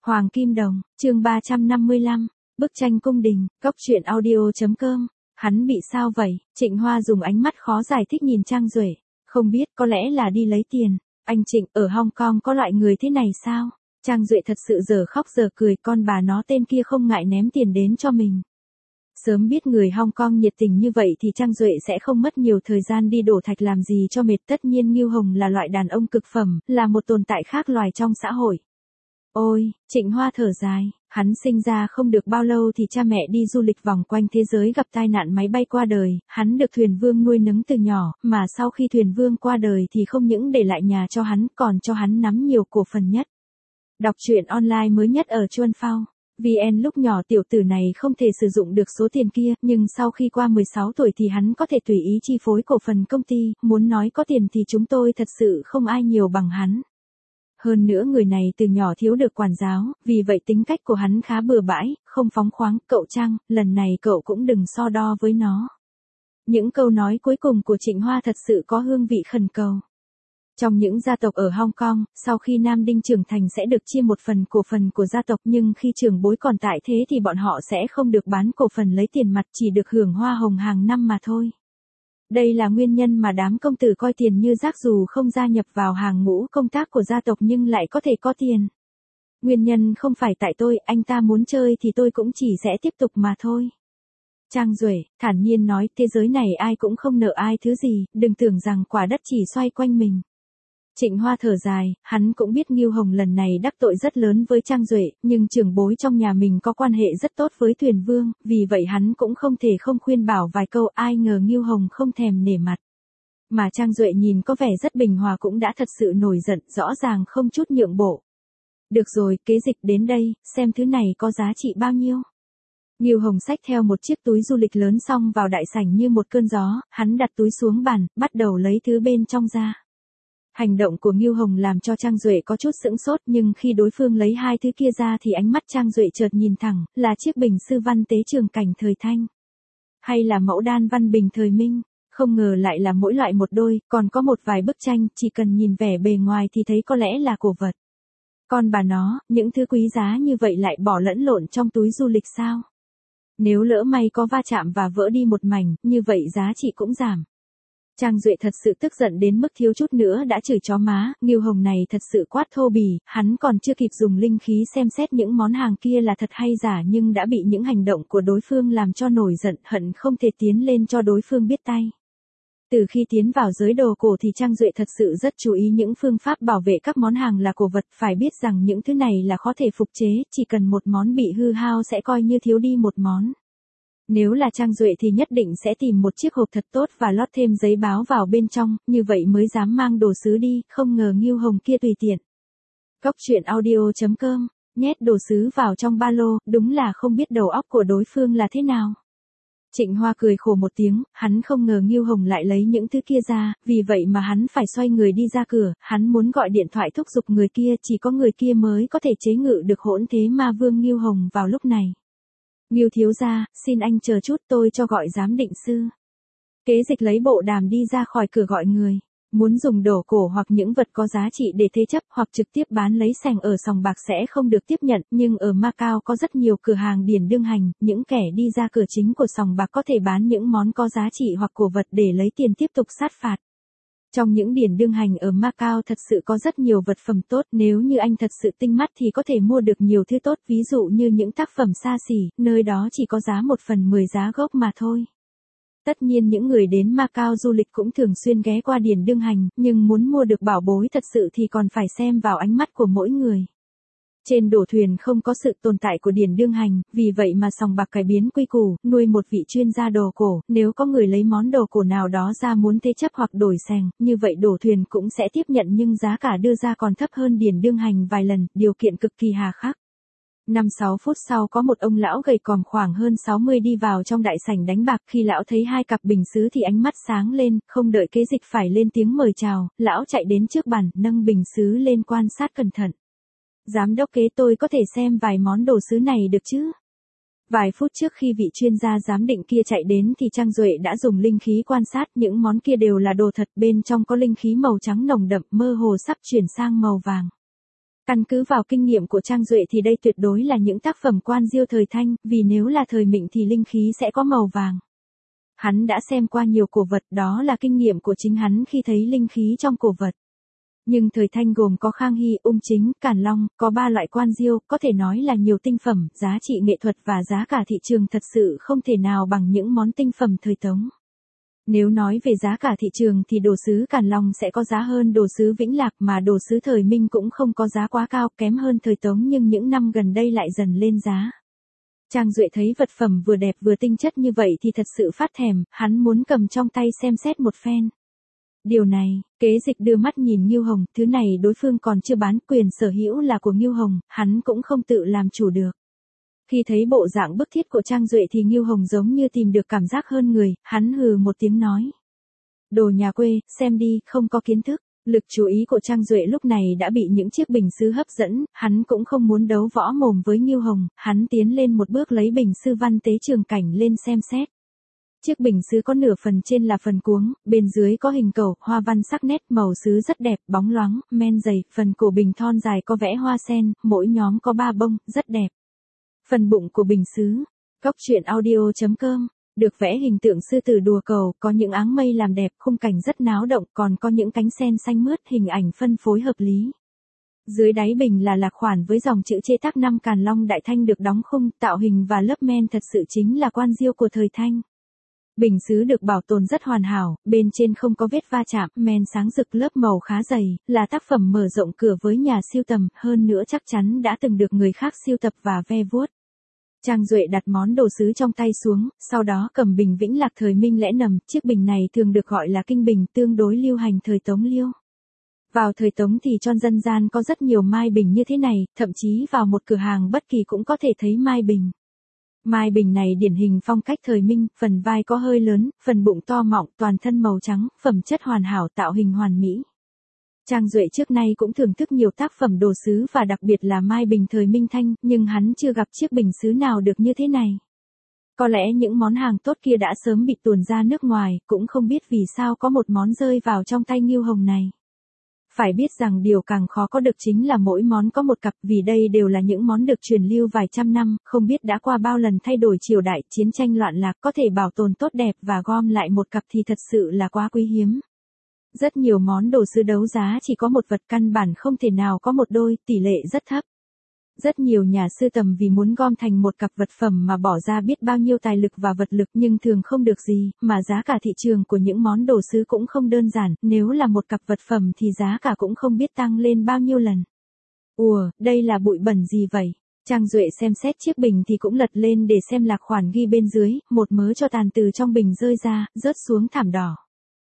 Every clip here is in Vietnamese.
Hoàng Kim Đồng, chương 355, bức tranh cung đình, cốc truyện audio.com. Hắn bị sao vậy? Trịnh Hoa dùng ánh mắt khó giải thích nhìn Trang Duệ. Không biết, có lẽ là đi lấy tiền. Anh Trịnh, ở Hong Kong có loại người thế này sao? Trang Duệ thật sự giờ khóc giờ cười, con bà nó tên kia không ngại ném tiền đến cho mình. Sớm biết người Hong Kong nhiệt tình như vậy thì Trang Duệ sẽ không mất nhiều thời gian đi đổ thạch làm gì cho mệt. Tất nhiên Ngưu Hồng là loại đàn ông cực phẩm, là một tồn tại khác loài trong xã hội. Ôi, Trịnh Hoa thở dài, hắn sinh ra không được bao lâu thì cha mẹ đi du lịch vòng quanh thế giới gặp tai nạn máy bay qua đời, hắn được thuyền vương nuôi nấng từ nhỏ, mà sau khi thuyền vương qua đời thì không những để lại nhà cho hắn còn cho hắn nắm nhiều cổ phần nhất. Đọc truyện online mới nhất ở Chuan Phao. VN lúc nhỏ tiểu tử này không thể sử dụng được số tiền kia, nhưng sau khi qua 16 tuổi thì hắn có thể tùy ý chi phối cổ phần công ty, muốn nói có tiền thì chúng tôi thật sự không ai nhiều bằng hắn. Hơn nữa người này từ nhỏ thiếu được quản giáo, vì vậy tính cách của hắn khá bừa bãi, không phóng khoáng. Cậu Trang, lần này cậu cũng đừng so đo với nó. Những câu nói cuối cùng của Trịnh Hoa thật sự có hương vị khẩn cầu. Trong những gia tộc ở Hong Kong, sau khi Nam Đinh trưởng thành sẽ được chia một phần cổ phần của gia tộc, nhưng khi trưởng bối còn tại thế thì bọn họ sẽ không được bán cổ phần lấy tiền mặt, chỉ được hưởng hoa hồng hàng năm mà thôi. Đây là nguyên nhân mà đám công tử coi tiền như rác, dù không gia nhập vào hàng ngũ công tác của gia tộc nhưng lại có thể có tiền. Nguyên nhân không phải tại tôi, anh ta muốn chơi thì tôi cũng chỉ sẽ tiếp tục mà thôi. Trang Duệ, thản nhiên nói, thế giới này ai cũng không nợ ai thứ gì, đừng tưởng rằng quả đất chỉ xoay quanh mình. Trịnh Hoa thở dài, hắn cũng biết Ngưu Hồng lần này đắc tội rất lớn với Trang Duệ, nhưng trưởng bối trong nhà mình có quan hệ rất tốt với thuyền vương, vì vậy hắn cũng không thể không khuyên bảo vài câu, ai ngờ Ngưu Hồng không thèm nể mặt. Mà Trang Duệ nhìn có vẻ rất bình hòa cũng đã thật sự nổi giận, rõ ràng không chút nhượng bộ. Được rồi, kế dịch đến đây, xem thứ này có giá trị bao nhiêu. Ngưu Hồng xách theo một chiếc túi du lịch lớn xong vào đại sảnh như một cơn gió, hắn đặt túi xuống bàn, bắt đầu lấy thứ bên trong ra. Hành động của Ngưu Hồng làm cho Trang Duệ có chút sững sốt, nhưng khi đối phương lấy hai thứ kia ra thì ánh mắt Trang Duệ chợt nhìn thẳng, là chiếc bình sư văn tế trường cảnh thời Thanh. Hay là mẫu đan văn bình thời Minh, không ngờ lại là mỗi loại một đôi, còn có một vài bức tranh, chỉ cần nhìn vẻ bề ngoài thì thấy có lẽ là cổ vật. Con bà nó, những thứ quý giá như vậy lại bỏ lẫn lộn trong túi du lịch sao? Nếu lỡ may có va chạm và vỡ đi một mảnh, như vậy giá trị cũng giảm. Trang Duệ thật sự tức giận đến mức thiếu chút nữa đã chửi chó má, Ngưu Hồng này thật sự quát thô bỉ, hắn còn chưa kịp dùng linh khí xem xét những món hàng kia là thật hay giả nhưng đã bị những hành động của đối phương làm cho nổi giận, hận không thể tiến lên cho đối phương biết tay. Từ khi tiến vào giới đồ cổ thì Trang Duệ thật sự rất chú ý những phương pháp bảo vệ các món hàng là cổ vật, phải biết rằng những thứ này là khó thể phục chế, chỉ cần một món bị hư hao sẽ coi như thiếu đi một món. Nếu là Trang Duệ thì nhất định sẽ tìm một chiếc hộp thật tốt và lót thêm giấy báo vào bên trong, như vậy mới dám mang đồ sứ đi, không ngờ Ngưu Hồng kia tùy tiện. Cốc truyện audio.com, nhét đồ sứ vào trong ba lô, đúng là không biết đầu óc của đối phương là thế nào. Trịnh Hoa cười khổ một tiếng, hắn không ngờ Ngưu Hồng lại lấy những thứ kia ra, vì vậy mà hắn phải xoay người đi ra cửa, hắn muốn gọi điện thoại thúc giục người kia, chỉ có người kia mới có thể chế ngự được hỗn thế ma vương Ngưu Hồng vào lúc này. Ngưu thiếu gia, xin anh chờ chút, tôi cho gọi giám định sư. Kế dịch lấy bộ đàm đi ra khỏi cửa gọi người. Muốn dùng đồ cổ hoặc những vật có giá trị để thế chấp hoặc trực tiếp bán lấy sành ở sòng bạc sẽ không được tiếp nhận, nhưng ở Macau có rất nhiều cửa hàng điển đương hành, những kẻ đi ra cửa chính của sòng bạc có thể bán những món có giá trị hoặc cổ vật để lấy tiền tiếp tục sát phạt. Trong những điển đương hành ở Macau thật sự có rất nhiều vật phẩm tốt, nếu như anh thật sự tinh mắt thì có thể mua được nhiều thứ tốt, ví dụ như những tác phẩm xa xỉ, nơi đó chỉ có giá 1/10 giá gốc mà thôi. Tất nhiên những người đến Macau du lịch cũng thường xuyên ghé qua điển đương hành, nhưng muốn mua được bảo bối thật sự thì còn phải xem vào ánh mắt của mỗi người. Trên đổ thuyền không có sự tồn tại của điển đương hành, vì vậy mà sòng bạc cải biến quy củ, nuôi một vị chuyên gia đồ cổ, nếu có người lấy món đồ cổ nào đó ra muốn thế chấp hoặc đổi sành, như vậy đổ thuyền cũng sẽ tiếp nhận nhưng giá cả đưa ra còn thấp hơn điển đương hành vài lần, điều kiện cực kỳ hà khắc. 5-6 phút sau có một ông lão gầy còm khoảng hơn 60 đi vào trong đại sảnh đánh bạc, khi lão thấy hai cặp bình sứ thì ánh mắt sáng lên, không đợi kế dịch phải lên tiếng mời chào, lão chạy đến trước bàn, nâng bình sứ lên quan sát cẩn thận. Giám đốc kế, tôi có thể xem vài món đồ sứ này được chứ? Vài phút trước khi vị chuyên gia giám định kia chạy đến thì Trang Duệ đã dùng linh khí quan sát, những món kia đều là đồ thật, bên trong có linh khí màu trắng nồng đậm, mơ hồ sắp chuyển sang màu vàng. Căn cứ vào kinh nghiệm của Trang Duệ thì đây tuyệt đối là những tác phẩm quan diêu thời Thanh, vì nếu là thời Mịnh thì linh khí sẽ có màu vàng. Hắn đã xem qua nhiều cổ vật, đó là kinh nghiệm của chính hắn khi thấy linh khí trong cổ vật. Nhưng thời Thanh gồm có Khang Hy, Ung Chính, Càn Long, có 3 loại quan diêu, có thể nói là nhiều tinh phẩm, giá trị nghệ thuật và giá cả thị trường thật sự không thể nào bằng những món tinh phẩm thời Tống. Nếu nói về giá cả thị trường thì đồ sứ Càn Long sẽ có giá hơn đồ sứ Vĩnh Lạc, mà đồ sứ thời Minh cũng không có giá quá cao, kém hơn thời Tống, nhưng những năm gần đây lại dần lên giá. Trang Duệ thấy vật phẩm vừa đẹp vừa tinh chất như vậy thì thật sự phát thèm, hắn muốn cầm trong tay xem xét một phen. Điều này, Kế Dịch đưa mắt nhìn Ngưu Hồng, thứ này đối phương còn chưa bán, quyền sở hữu là của Ngưu Hồng, hắn cũng không tự làm chủ được. Khi thấy bộ dạng bức thiết của Trang Duệ thì Ngưu Hồng giống như tìm được cảm giác hơn người, hắn hừ một tiếng nói. Đồ nhà quê, xem đi, không có kiến thức. Lực chú ý của Trang Duệ lúc này đã bị những chiếc bình sứ hấp dẫn, hắn cũng không muốn đấu võ mồm với Ngưu Hồng, hắn tiến lên một bước lấy bình sứ Văn Tế Trường Cảnh lên xem xét. Chiếc bình sứ có nửa phần trên là phần cuống, bên dưới có hình cầu, hoa văn sắc nét, màu sứ rất đẹp, bóng loáng, men dày, phần cổ bình thon dài có vẽ hoa sen, mỗi nhóm có 3 bông, rất đẹp. Phần bụng của bình sứ, Cóc truyện audio.com, được vẽ hình tượng sư tử đùa cầu, có những áng mây làm đẹp, khung cảnh rất náo động, còn có những cánh sen xanh mướt, hình ảnh phân phối hợp lý. Dưới đáy bình là lạc khoản với dòng chữ chế tác 5 Càn Long Đại Thanh được đóng khung, tạo hình và lớp men thật sự chính là quan diêu của thời Thanh. Bình sứ được bảo tồn rất hoàn hảo, bên trên không có vết va chạm, men sáng rực, lớp màu khá dày, là tác phẩm mở rộng cửa với nhà sưu tầm, hơn nữa chắc chắn đã từng được người khác sưu tập và ve vuốt. Trang Duệ đặt món đồ sứ trong tay xuống, sau đó cầm bình Vĩnh Lạc thời Minh lẽ nằm, chiếc bình này thường được gọi là kinh bình, tương đối lưu hành thời Tống Liêu. Vào thời Tống thì trong dân gian có rất nhiều mai bình như thế này, thậm chí vào một cửa hàng bất kỳ cũng có thể thấy mai bình. Mai bình này điển hình phong cách thời Minh, phần vai có hơi lớn, phần bụng to mọng, toàn thân màu trắng, phẩm chất hoàn hảo, tạo hình hoàn mỹ. Trang Duệ trước nay cũng thưởng thức nhiều tác phẩm đồ sứ và đặc biệt là mai bình thời Minh Thanh, nhưng hắn chưa gặp chiếc bình sứ nào được như thế này. Có lẽ những món hàng tốt kia đã sớm bị tuồn ra nước ngoài, cũng không biết vì sao có một món rơi vào trong tay Ngưu Hồng này. Phải biết rằng điều càng khó có được chính là mỗi món có một cặp, vì đây đều là những món được truyền lưu vài trăm năm, không biết đã qua bao lần thay đổi triều đại, chiến tranh loạn lạc, có thể bảo tồn tốt đẹp và gom lại một cặp thì thật sự là quá quý hiếm. Rất nhiều món đồ sứ đấu giá chỉ có một vật, căn bản không thể nào có một đôi, tỷ lệ rất thấp. Rất nhiều nhà sưu tầm vì muốn gom thành một cặp vật phẩm mà bỏ ra biết bao nhiêu tài lực và vật lực, nhưng thường không được gì, mà giá cả thị trường của những món đồ sứ cũng không đơn giản, nếu là một cặp vật phẩm thì giá cả cũng không biết tăng lên bao nhiêu lần. Ủa, đây là bụi bẩn gì vậy? Trang Duệ xem xét chiếc bình thì cũng lật lên để xem lạc khoản ghi bên dưới, một mớ cho tàn từ trong bình rơi ra, rớt xuống thảm đỏ.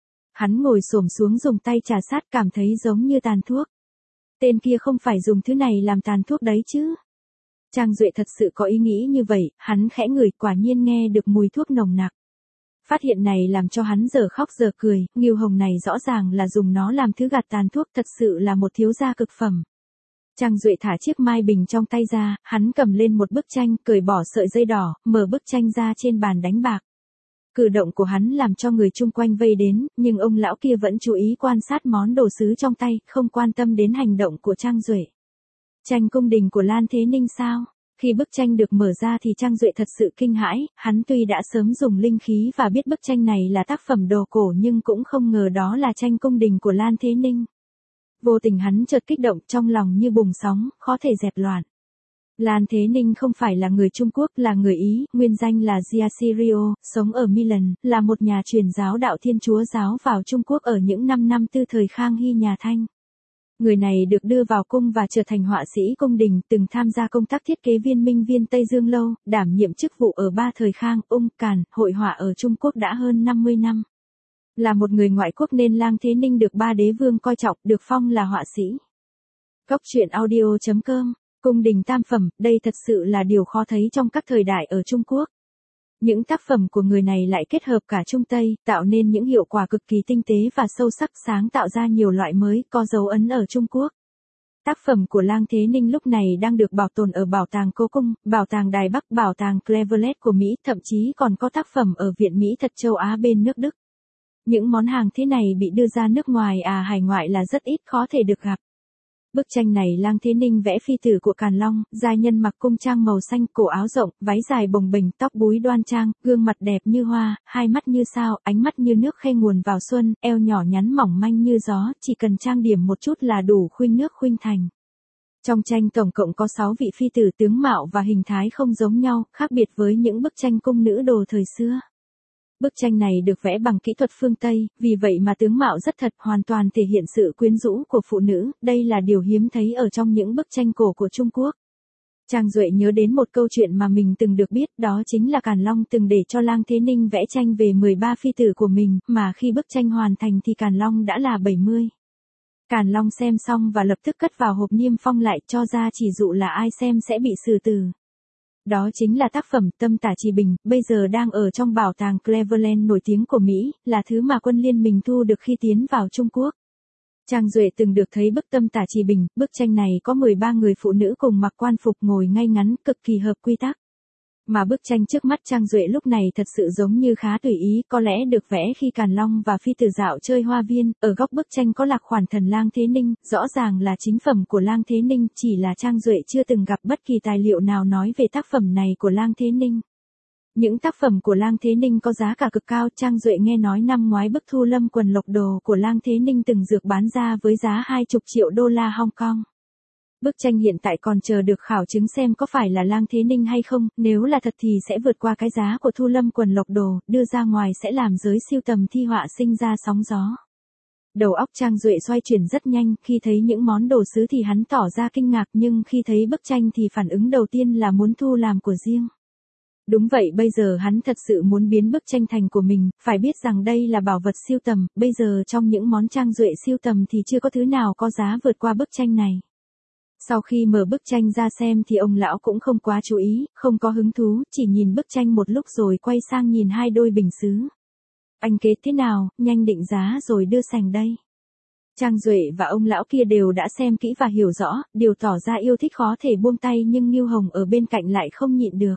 Hắn ngồi xổm xuống dùng tay trà sát, cảm thấy giống như tàn thuốc. Tên kia không phải dùng thứ này làm tàn thuốc đấy chứ. Trang Duệ thật sự có ý nghĩ như vậy, hắn khẽ ngửi, quả nhiên nghe được mùi thuốc nồng nặc. Phát hiện này làm cho hắn giờ khóc giờ cười, Ngưu Hồng này rõ ràng là dùng nó làm thứ gạt tàn thuốc, thật sự là một thiếu gia cực phẩm. Trang Duệ thả chiếc mai bình trong tay ra, hắn cầm lên một bức tranh, cởi bỏ sợi dây đỏ, mở bức tranh ra trên bàn đánh bạc. Cử động của hắn làm cho người chung quanh vây đến, nhưng ông lão kia vẫn chú ý quan sát món đồ sứ trong tay, không quan tâm đến hành động của Trang Duệ. Tranh cung đình của Lan Thế Ninh sao? Khi bức tranh được mở ra thì Trang Duệ thật sự kinh hãi, hắn tuy đã sớm dùng linh khí và biết bức tranh này là tác phẩm đồ cổ nhưng cũng không ngờ đó là tranh cung đình của Lan Thế Ninh. Vô tình hắn chợt kích động, trong lòng như bùng sóng, khó thể dẹp loạn. Lan Thế Ninh không phải là người Trung Quốc, là người Ý, nguyên danh là Giacirio, sống ở Milan, là một nhà truyền giáo đạo Thiên Chúa giáo vào Trung Quốc ở những năm tư thời Khang Hy nhà Thanh. Người này được đưa vào cung và trở thành họa sĩ cung đình, từng tham gia công tác thiết kế viên Minh Viên Tây Dương Lâu, đảm nhiệm chức vụ ở 3 thời Khang, Ung, Càn, hội họa ở Trung Quốc đã hơn 50 năm. Là một người ngoại quốc nên Lan Thế Ninh được 3 đế vương coi trọng, được phong là họa sĩ. Cóc truyện audio.com, cung đình tam phẩm, đây thật sự là điều khó thấy trong các thời đại ở Trung Quốc. Những tác phẩm của người này lại kết hợp cả Trung Tây, tạo nên những hiệu quả cực kỳ tinh tế và sâu sắc, sáng tạo ra nhiều loại mới, có dấu ấn ở Trung Quốc. Tác phẩm của Lan Thế Ninh lúc này đang được bảo tồn ở Bảo tàng Cố Cung, Bảo tàng Đài Bắc, Bảo tàng Cleveland của Mỹ, thậm chí còn có tác phẩm ở Viện Mỹ thuật châu Á bên nước Đức. Những món hàng thế này bị đưa ra nước ngoài hải ngoại là rất ít, khó thể được gặp. Bức tranh này Lang Thế Ninh vẽ phi tử của Càn Long, giai nhân mặc cung trang màu xanh, cổ áo rộng, váy dài bồng bềnh, tóc búi đoan trang, gương mặt đẹp như hoa, hai mắt như sao, ánh mắt như nước khe nguồn vào xuân, eo nhỏ nhắn mỏng manh như gió, chỉ cần trang điểm một chút là đủ khuynh nước khuynh thành. Trong tranh tổng cộng có 6 vị phi tử tướng mạo và hình thái không giống nhau, khác biệt với những bức tranh cung nữ đồ thời xưa. Bức tranh này được vẽ bằng kỹ thuật phương Tây, vì vậy mà tướng mạo rất thật, hoàn toàn thể hiện sự quyến rũ của phụ nữ, đây là điều hiếm thấy ở trong những bức tranh cổ của Trung Quốc. Trang Duệ nhớ đến một câu chuyện mà mình từng được biết, đó chính là Càn Long từng để cho Lang Thế Ninh vẽ tranh về 13 phi tử của mình, mà khi bức tranh hoàn thành thì Càn Long đã là 70. Càn Long xem xong và lập tức cất vào hộp niêm phong lại, cho ra chỉ dụ là ai xem sẽ bị xử tử. Đó chính là tác phẩm Tâm Tả Trì Bình, bây giờ đang ở trong bảo tàng Cleveland nổi tiếng của Mỹ, là thứ mà quân liên minh thu được khi tiến vào Trung Quốc. Trang Duệ từng được thấy bức Tâm Tả Trì Bình, bức tranh này có 13 người phụ nữ cùng mặc quan phục ngồi ngay ngắn, cực kỳ hợp quy tắc. Mà bức tranh trước mắt Trang Duệ lúc này thật sự giống như khá tùy ý, có lẽ được vẽ khi Càn Long và phi tử dạo chơi hoa viên, ở góc bức tranh có lạc khoản thần Lang Thế Ninh, rõ ràng là chính phẩm của Lang Thế Ninh, chỉ là Trang Duệ chưa từng gặp bất kỳ tài liệu nào nói về tác phẩm này của Lang Thế Ninh. Những tác phẩm của Lang Thế Ninh có giá cả cực cao, Trang Duệ nghe nói năm ngoái bức Thu Lâm Quần Lộc Đồ của Lang Thế Ninh từng được bán ra với giá 20 triệu đô la Hong Kong. Bức tranh hiện tại còn chờ được khảo chứng xem có phải là Lang Thế Ninh hay không, nếu là thật thì sẽ vượt qua cái giá của Thu Lâm Quần Lộc Đồ, đưa ra ngoài sẽ làm giới sưu tầm thi họa sinh ra sóng gió. Đầu óc Trang Duệ xoay chuyển rất nhanh, khi thấy những món đồ sứ thì hắn tỏ ra kinh ngạc, nhưng khi thấy bức tranh thì phản ứng đầu tiên là muốn thu làm của riêng. Đúng vậy, bây giờ hắn thật sự muốn biến bức tranh thành của mình, phải biết rằng đây là bảo vật sưu tầm, bây giờ trong những món Trang Duệ sưu tầm thì chưa có thứ nào có giá vượt qua bức tranh này. Sau khi mở bức tranh ra xem thì ông lão cũng không quá chú ý, không có hứng thú, chỉ nhìn bức tranh một lúc rồi quay sang nhìn hai đôi bình sứ. Anh kế thế nào, nhanh định giá rồi đưa sành đây. Trang Duệ và ông lão kia đều đã xem kỹ và hiểu rõ, đều tỏ ra yêu thích khó thể buông tay, nhưng Ngưu Hồng ở bên cạnh lại không nhịn được.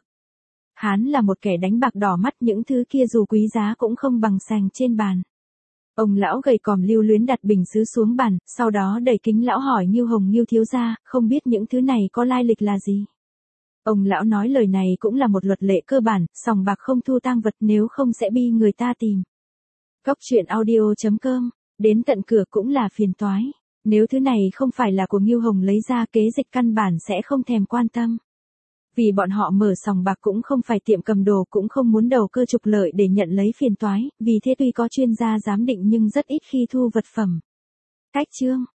Hắn là một kẻ đánh bạc đỏ mắt, những thứ kia dù quý giá cũng không bằng sành trên bàn. Ông lão gầy còm lưu luyến đặt bình sứ xuống bàn, sau đó đẩy kính lão hỏi Ngưu Hồng: Ngưu thiếu gia, không biết những thứ này có lai lịch là gì? Ông lão nói lời này cũng là một luật lệ cơ bản, sòng bạc không thu tang vật, nếu không sẽ bị người ta tìm. Góc truyện audio.com, đến tận cửa cũng là phiền toái. Nếu thứ này không phải là của Ngưu Hồng lấy ra, kế dịch căn bản sẽ không thèm quan tâm. Vì bọn họ mở sòng bạc cũng không phải tiệm cầm đồ, cũng không muốn đầu cơ trục lợi để nhận lấy phiền toái, vì thế tuy có chuyên gia giám định nhưng rất ít khi thu vật phẩm. Cách chương